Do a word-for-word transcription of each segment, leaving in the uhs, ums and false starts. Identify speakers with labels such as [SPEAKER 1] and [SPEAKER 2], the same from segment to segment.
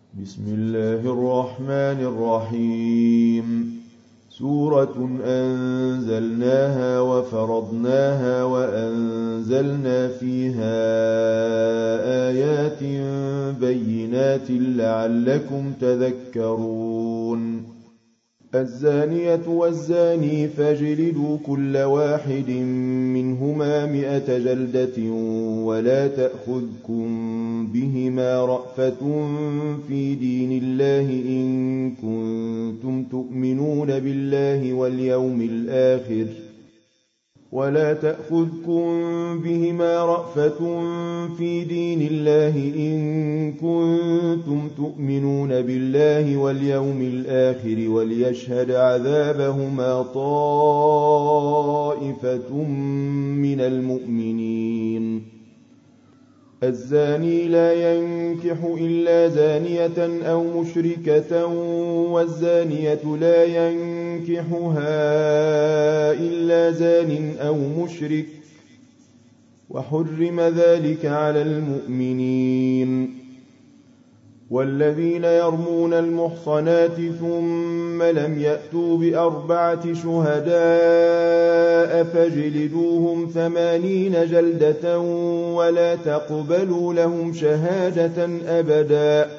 [SPEAKER 1] بسم الله الرحمن الرحيم. سورة أنزلناها وفرضناها وأنزلنا فيها آيات بينات لعلكم تذكرون. الزانية والزاني فاجلدوا كل واحد منهما مئة جلدة ولا تأخذكم بهما رأفة في دين الله إن كنتم تؤمنون بالله واليوم الآخر ولا تأخذكم بهما رأفة في دين الله إن كنتم تؤمنون بالله واليوم الآخر وليشهد عذابهما طائفة من المؤمنين. الزاني لا ينكح إلا زانية أو مشركة والزانية لا ينكحها إلا زان أو مشرك وحرم ذلك على المؤمنين. والذين يرمون المحصنات ثم لم يأتوا بأربعة شهداء فاجلدوهم ثمانين جلدة ولا تقبلوا لهم شهادة أبدا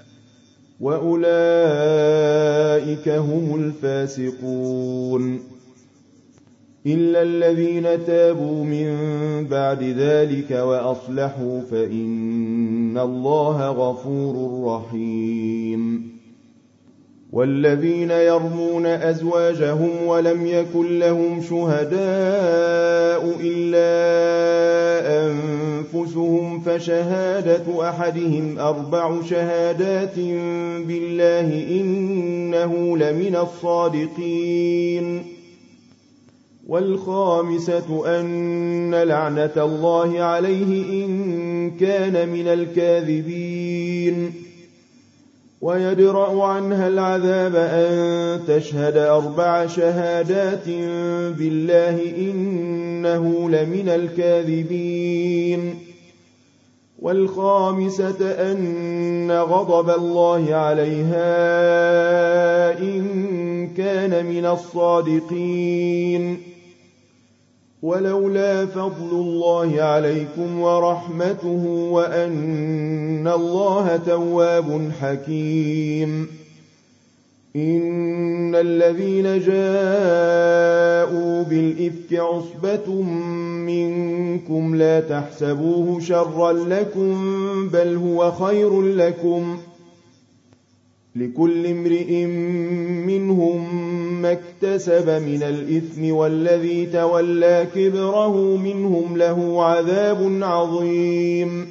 [SPEAKER 1] وأولئك هم الفاسقون. إلا الذين تابوا من بعد ذلك وأصلحوا فإن الله غفور رحيم. والذين يرمون أزواجهم ولم يكن لهم شهداء إلا أنفسهم فشهادة أحدهم أربع شهادات بالله إنه لمن الصادقين. والخامسة أن لعنة الله عليه إن كان من الكاذبين. ويدرأ عنها العذاب أن تشهد أربع شهادات بالله إنه لمن الكاذبين. والخامسة أن غضب الله عليها إن كان من الصادقين. ولولا فضل الله عليكم ورحمته وأن الله تواب حكيم. إن الذين جاءوا بالإفك عصبة منكم لا تحسبوه شرا لكم بل هو خير لكم. لكل امرئ منهم ما اكتسب من الإثم والذي تولى كبره منهم له عذاب عظيم.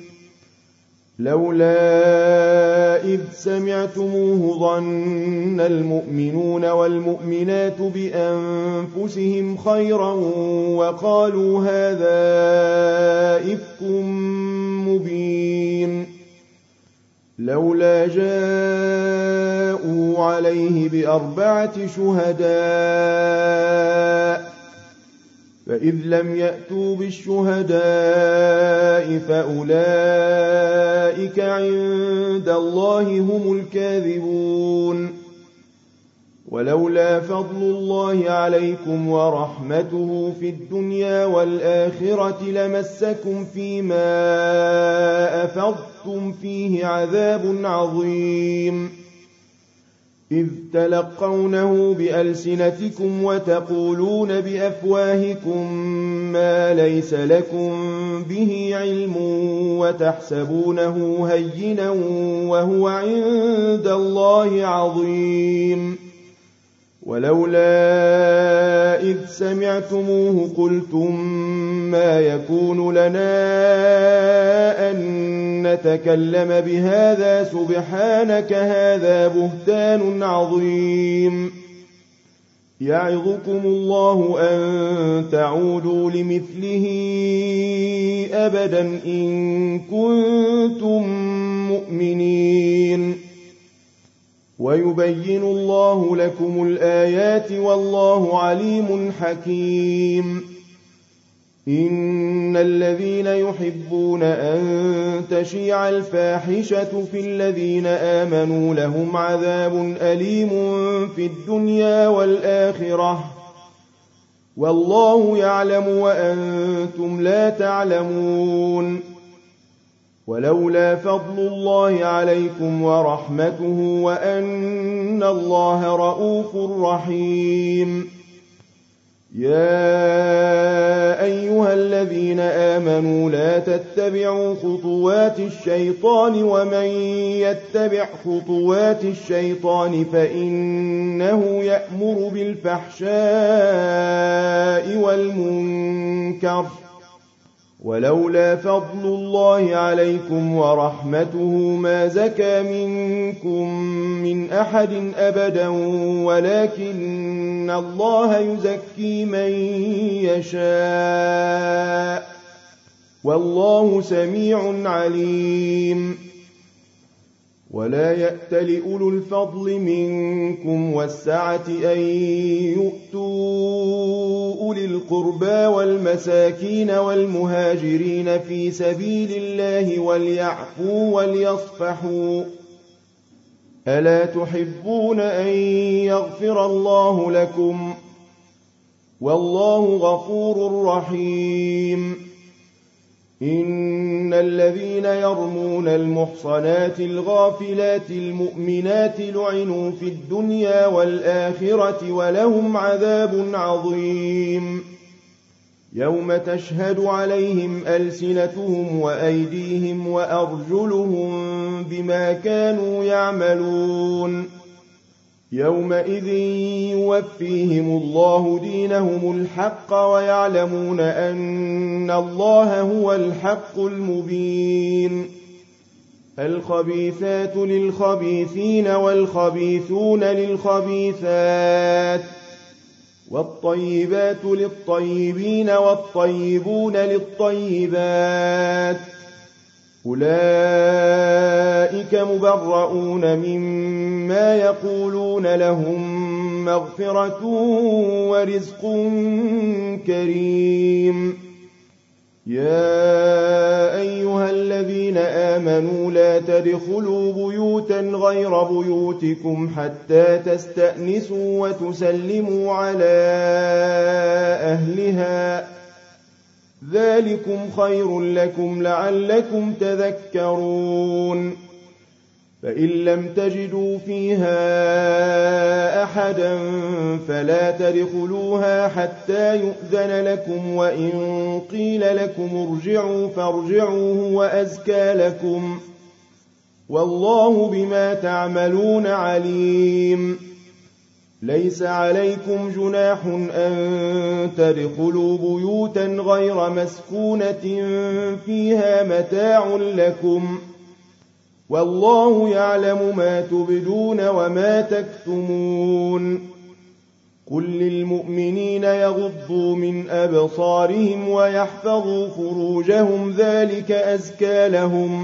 [SPEAKER 1] لولا إذ سمعتموه ظن المؤمنون والمؤمنات بأنفسهم خيرا وقالوا هذا إفك مبين. لولا جاءوا عليه بأربعة شهداء فإذ لم يأتوا بالشهداء فأولئك عند الله هم الكاذبون. ولولا فضل الله عليكم ورحمته في الدنيا والآخرة لمسكم فيما أفضتم فيه عذاب عظيم. إذ تلقونه بألسنتكم وتقولون بأفواهكم ما ليس لكم به علم وتحسبونه هينا وهو عند الله عظيم. ولولا إذ سمعتموه قلتم ما يكون لنا أن نتكلم بهذا سبحانك هذا بهتان عظيم. يعظكم الله أن تعودوا لمثله أبدا إن كنتم مؤمنين. ويبين الله لكم الآيات والله عليم حكيم. إن الذين يحبون أن تشيع الفاحشة في الذين آمنوا لهم عذاب أليم في الدنيا والآخرة والله يعلم وأنتم لا تعلمون. ولولا فضل الله عليكم ورحمته وأن الله رءوف رحيم. يا أيها الذين آمنوا لا تتبعوا خطوات الشيطان ومن يتبع خطوات الشيطان فإنه يأمر بالفحشاء والمنكر ولولا فضل الله عليكم ورحمته ما زكى منكم من أحد أبدا ولكن الله يزكي من يشاء والله سميع عليم. ولا يأتل أولو الفضل منكم والسعة أن يؤتوا أولي القربى والمساكين والمهاجرين في سبيل الله وليعفوا وليصفحوا ألا تحبون أن يغفر الله لكم والله غفور رحيم. إن الذين يرمون المحصنات الغافلات المؤمنات لعنوا في الدنيا والآخرة ولهم عذاب عظيم. يوم تشهد عليهم ألسنتهم وأيديهم وأرجلهم بما كانوا يعملون. يومئذ يوفيهم الله دينهم الحق ويعلمون أن الله هو الحق المبين. الخبيثات للخبيثين والخبيثون للخبيثات والطيبات للطيبين والطيبون للطيبات أولئك مبرؤون مما يقولون لهم مغفرة ورزق كريم. يا أيها الذين آمنوا لا تدخلوا بيوتا غير بيوتكم حتى تستأنسوا وتسلموا على أهلها ذلكم خير لكم لعلكم تذكرون. فإن لم تجدوا فيها أحدا فلا تدخلوها حتى يؤذن لكم وإن قيل لكم ارجعوا فارجعوا هو أزكى لكم والله بما تعملون عليم. ليس عليكم جناح أن تدخلوا بيوتا غير مسكونة فيها متاع لكم والله يعلم ما تبدون وما تكتمون. قل للمؤمنين يغضوا من أبصارهم ويحفظوا فروجهم ذلك أزكى لهم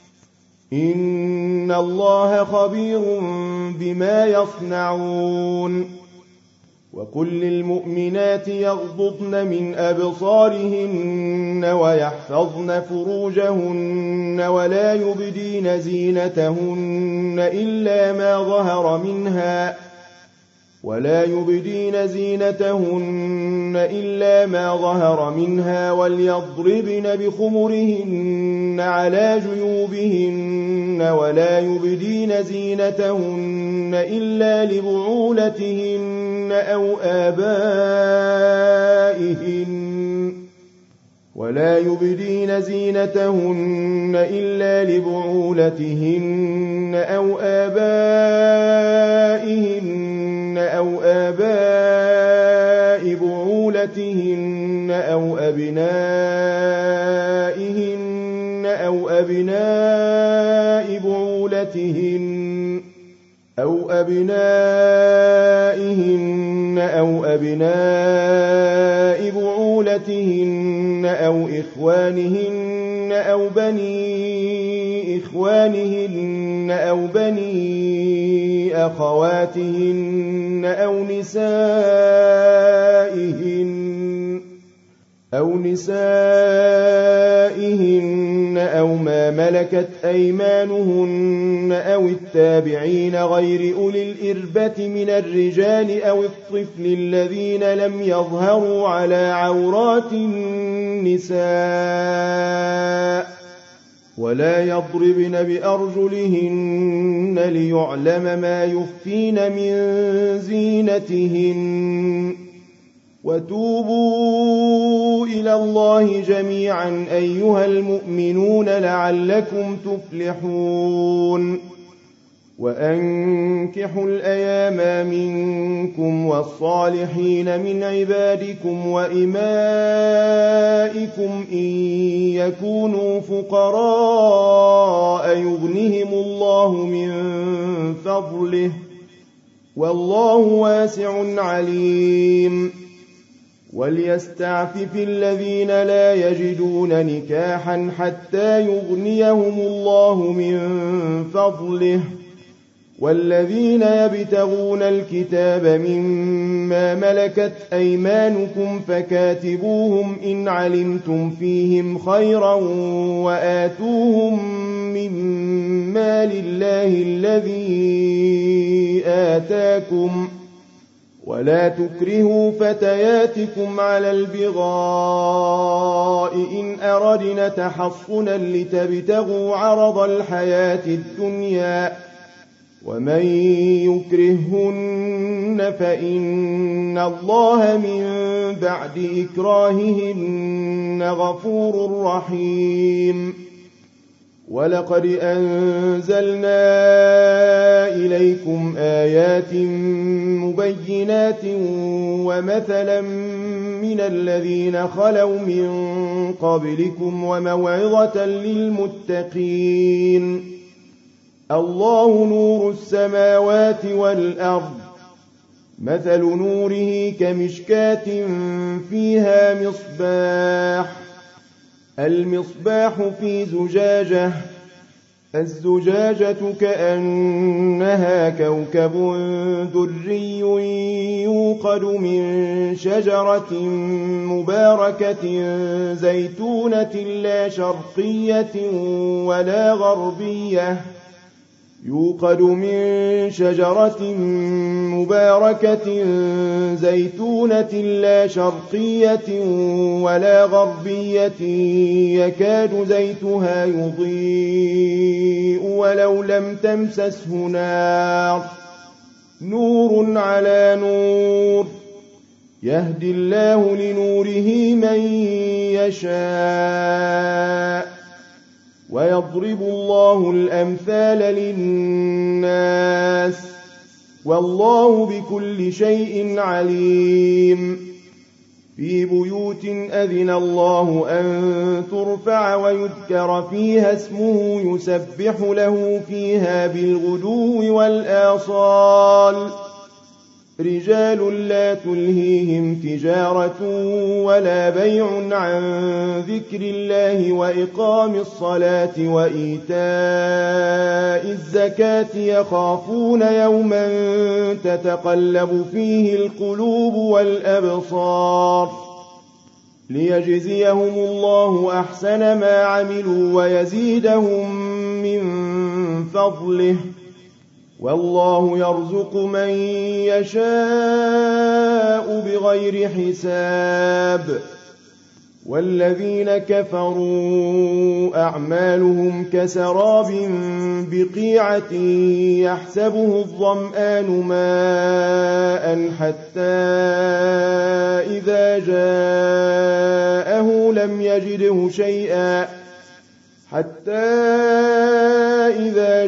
[SPEAKER 1] إن الله خبير بما يصنعون. وقل للمؤمنات يغضضن من أبصارهن ويحفظن فروجهن ولا يبدين زينتهن إلا ما ظهر منها ولا يبدين زينتهن إلا ما ظهر منها وليضربن بخمرهن على جيوبهن ولا يبدين زينتهن إلا لبعولتهن أو آبائهن ولا يبدين زينتهن إلا لبعولتهن أو آبائهن أو آباء بعولتهن أو أبنائهن أو أبناء بعولتهن أو أبنائهن أو أبناء بعولتهن أو إخوانهن أو بني إخوانهن أو بني أخواتهن أو نسائهن أو نسائهن أو ما ملكت أيمانهن أو التابعين غير أولي الإربة من الرجال أو الطفل الذين لم يظهروا على عورات النساء ولا يضربن بأرجلهن ليعلم ما يخفين من زينتهن وتوبوا إلى الله جميعا أيها المؤمنون لعلكم تفلحون وأنكحوا الأيام منكم والصالحين من عبادكم وإمائكم إن يكونوا فقراء يغنهم الله من فضله والله واسع عليم وليستعفف الذين لا يجدون نكاحا حتى يغنيهم الله من فضله والذين يبتغون الكتاب مما ملكت أيمانكم فكاتبوهم إن علمتم فيهم خيرا وآتوهم مما لله الذي آتاكم ولا تكرهوا فتياتكم على البغاء إن أردنا تحصنا لتبتغوا عرض الحياة الدنيا ومن يكرهن فإن الله من بعد إكراههن غفور رحيم ولقد أنزلنا إليكم آيات مبينات ومثلا من الذين خلوا من قبلكم وموعظة للمتقين الله نور السماوات والأرض مثل نوره كمشكاة فيها مصباح المصباح في زجاجة الزجاجة كأنها كوكب دري يوقد من شجرة مباركة زيتونة لا شرقية ولا غربية يوقد من شجرة مباركة زيتونة لا شرقية ولا غربية يكاد زيتها يضيء ولو لم تمسسه نار نور على نور يهدي الله لنوره من يشاء ويضرب الله الأمثال للناس والله بكل شيء عليم في بيوت أذن الله أن ترفع ويذكر فيها اسمه يسبح له فيها بالغدو والآصال رجال لا تلهيهم تجارة ولا بيع عن ذكر الله وإقام الصلاة وإيتاء الزكاة يخافون يوما تتقلب فيه القلوب والأبصار ليجزيهم الله أحسن ما عملوا ويزيدهم من فضله والله يرزق من يشاء بغير حساب والذين كفروا أعمالهم كسراب بقيعة يحسبه الظمآن ماء حتى إذا جاءه لم يجده شيئا حتى إذا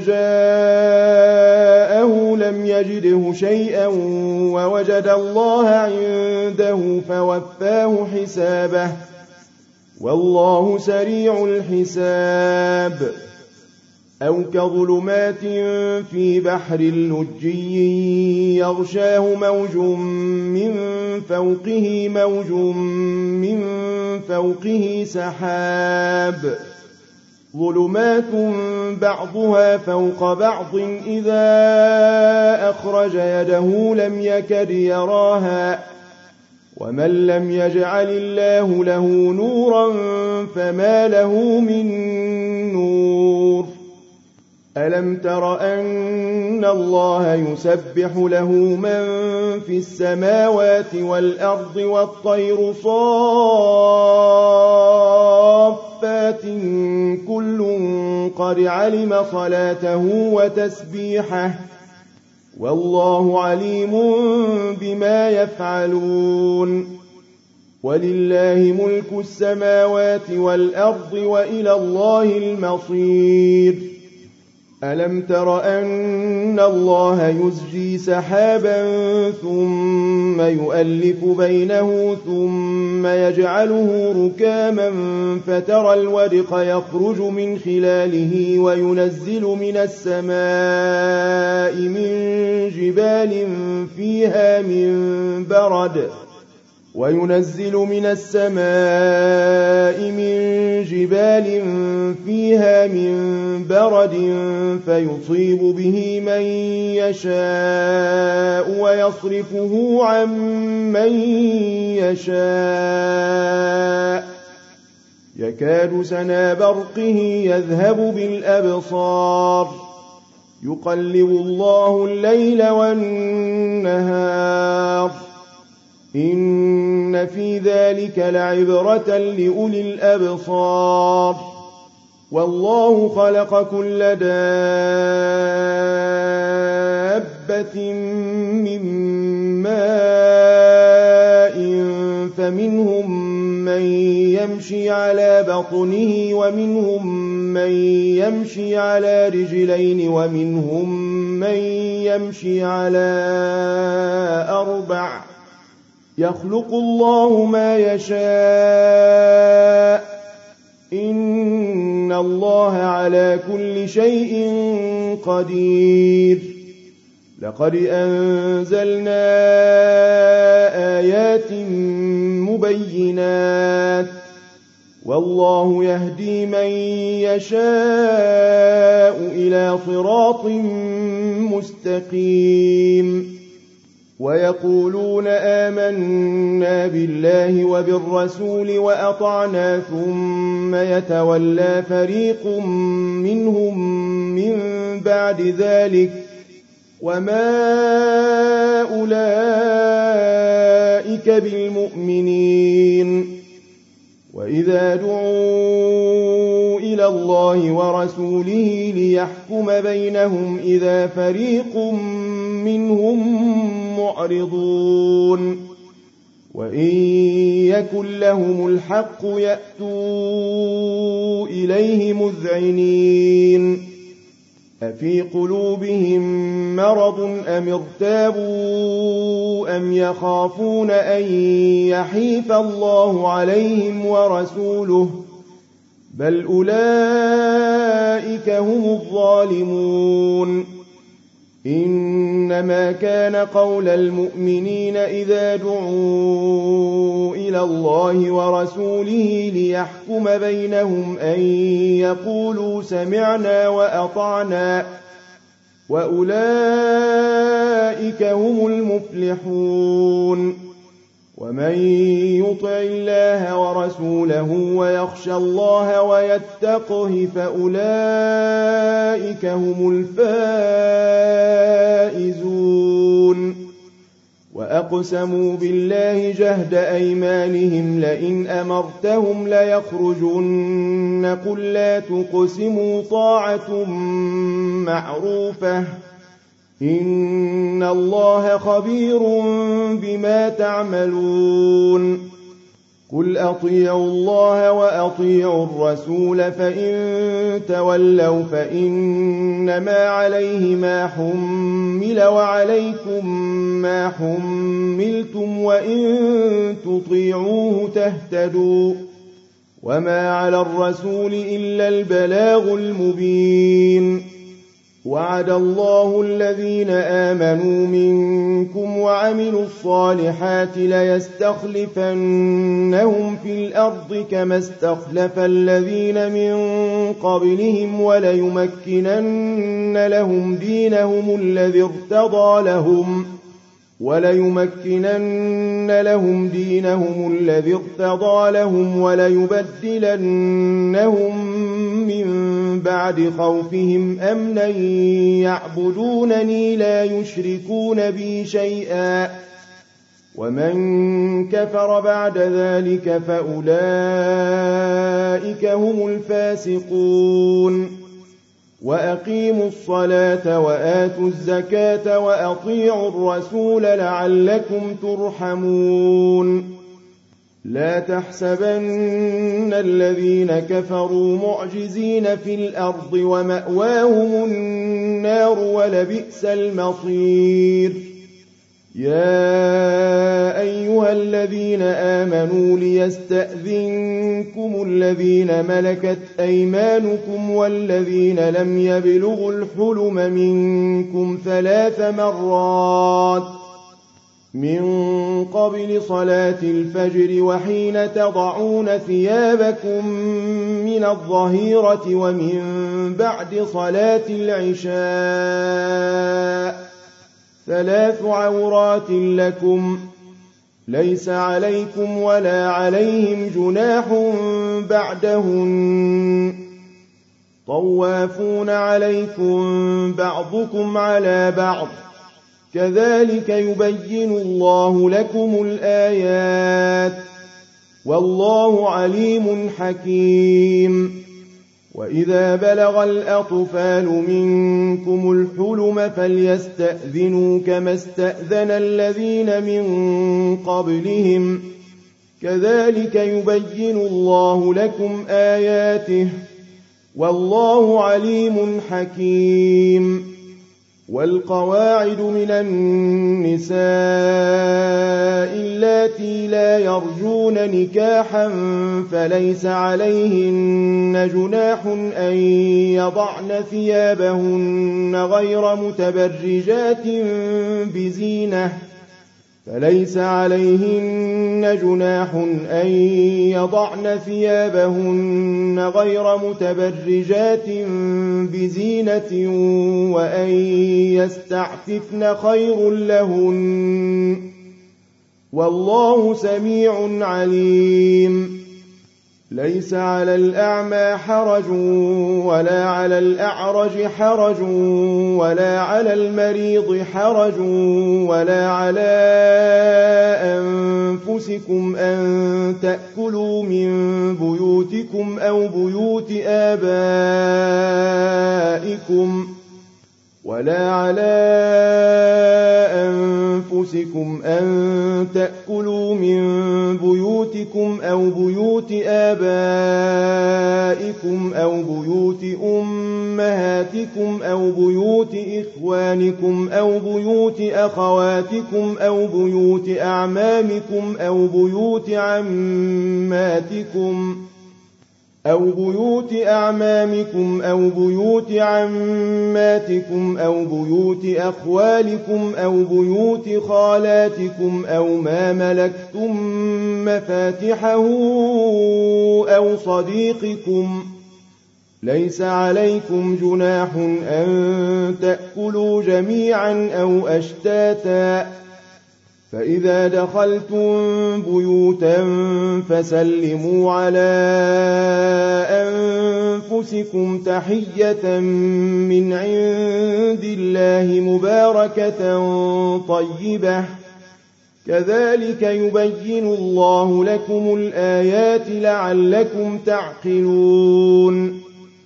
[SPEAKER 1] جاءه لم يجده شيئا ووجد الله عنده فوفاه حسابه والله سريع الحساب أو كظلمات في بحر لجي يغشاه موج من فوقه موج من فوقه سحاب ظلمات بعضها فوق بعض إذا أخرج يده لم يكد يراها ومن لم يجعل الله له نورا فما له من نور ألم تر أن الله يسبح له من في السماوات والأرض والطير صافات كل قد علم صلاته وتسبيحه والله عليم بما يفعلون ولله ملك السماوات والأرض وإلى الله المصير ألم تر أن الله يزجي سحابا ثم يؤلف بينه ثم يجعله ركاما فترى الودق يخرج من خلاله وينزل من السماء من جبال فيها من برد وينزل من السماء من جبال فيها من برد فيصيب به من يشاء ويصرفه عن من يشاء يكاد سنا برقه يذهب بالأبصار يقلب الله الليل والنهار إن في ذلك لعبرة لأولي الأبصار والله خلق كل دابة من ماء فمنهم من يمشي على بطنه ومنهم من يمشي على رجلين ومنهم من يمشي على أربع يخلق الله ما يشاء إن الله على كل شيء قدير لقد أنزلنا آيات مبينات والله يهدي من يشاء إلى صراط مستقيم ويقولون آمنا بالله وبالرسول وأطعنا ثم يتولى فريق منهم من بعد ذلك وما أولئك بالمؤمنين وإذا دعوا إلى الله ورسوله ليحكم بينهم إذا فريق منهم معرضون وإن يكن لهم الحق يأتوا إليه مذعنين أفي قلوبهم مرض أم ارتابوا أم يخافون أن يحيف الله عليهم ورسوله بل أولئك هم الظالمون إنما كان قول المؤمنين إذا دعوا إلى الله ورسوله ليحكم بينهم أن يقولوا سمعنا وأطعنا وأولئك هم المفلحون ومن يطع الله ورسوله ويخشى الله ويتقه فأولئك هم الفائزون وأقسموا بالله جهد أيمانهم لئن أمرتهم ليخرجن قل لا تقسموا طاعة معروفة إن الله خبير بما تعملون قل أطيعوا الله وأطيعوا الرسول فإن تولوا فإنما عليه ما حمل وعليكم ما حملتم وإن تطيعوه تهتدوا وما على الرسول إلا البلاغ المبين وعد الله الذين آمنوا منكم وعملوا الصالحات ليستخلفنهم في الأرض كما استخلف الذين من قبلهم وليمكنن لهم دينهم الذي ارتضى لهم وليمكنن لهم دينهم الذي ارتضى لهم وليبدلنهم من بعد خوفهم أمنا يعبدونني لا يشركون بي شيئا ومن كفر بعد ذلك فأولئك هم الفاسقون وأقيموا الصلاة وآتوا الزكاة وأطيعوا الرسول لعلكم ترحمون لا تحسبن الذين كفروا معجزين في الأرض ومأواهم النار ولبئس المصير يا أيها الذين آمنوا ليستأذنكم الذين ملكت أيمانكم والذين لم يبلغوا الحلم منكم ثلاث مرات من قبل صلاة الفجر وحين تضعون ثيابكم من الظهيرة ومن بعد صلاة العشاء ثلاث عورات لكم ليس عليكم ولا عليهم جناح بعدهن طوافون عليكم بعضكم على بعض كذلك يبين الله لكم الآيات والله عليم حكيم وإذا بلغ الأطفال منكم الحلم فليستأذنوا كما استأذن الذين من قبلهم كذلك يبين الله لكم آياته والله عليم حكيم والقواعد من النساء اللاتي لا يرجون نكاحا فليس عليهن جناح أن يضعن ثيابهن غير متبرجات بزينة فليس عليهن جناح أن يضعن ثيابهن غير متبرجات بزينة وأن يستعففن خير لهن والله سميع عليم ليس على الأعمى حرج ولا على الأعرج حرج ولا على المريض حرج ولا على أنفسكم أن تأكلوا من بيوتكم أو بيوت آبائكم ولا على أنفسكم أن تأكلوا من بيوتكم أو بيوت آبائكم أو بيوت أمهاتكم أو بيوت إخوانكم أو بيوت أخواتكم أو بيوت أعمامكم أو بيوت عماتكم أو بيوت أعمامكم أو بيوت عماتكم أو بيوت أخوالكم أو بيوت خالاتكم أو ما ملكتم مفاتحه أو صديقكم ليس عليكم جناح أن تأكلوا جميعا أو أشتاتا فإذا دخلتم بيوتا فسلموا على أنفسكم تحية من عند الله مباركة طيبة كذلك يبين الله لكم الآيات لعلكم تعقلون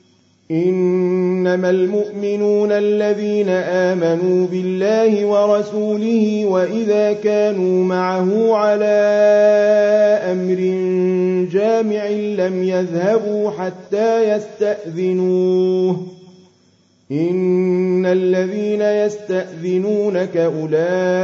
[SPEAKER 1] إنما المؤمنون الذين آمنوا بالله ورسوله وإذا كانوا معه على أمر جامع لم يذهبوا حتى يستأذنوه إن الذين يستأذنونك أولئك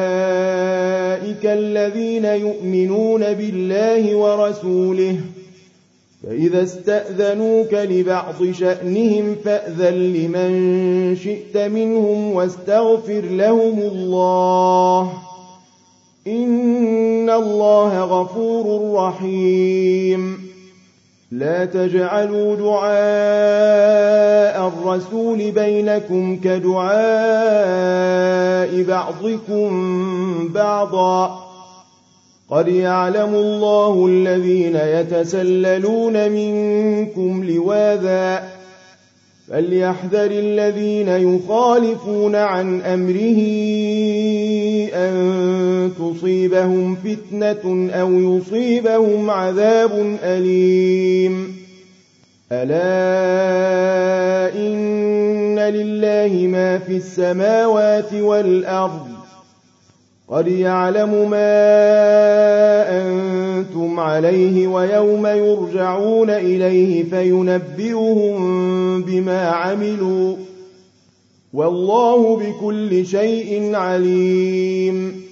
[SPEAKER 1] الذين يؤمنون بالله ورسوله فإذا استأذنوك لبعض شأنهم فأذن لمن شئت منهم واستغفر لهم الله إن الله غفور رحيم لا تجعلوا دعاء الرسول بينكم كدعاء بعضكم بعضا قد يعلم الله الذين يتسللون منكم لواذا فليحذر الذين يخالفون عن أمره أن تصيبهم فتنة أو يصيبهم عذاب أليم ألا إن لله ما في السماوات والأرض قد يعلم ما أنتم عليه ويوم يرجعون إليه فينبئهم بما عملوا والله بكل شيء عليم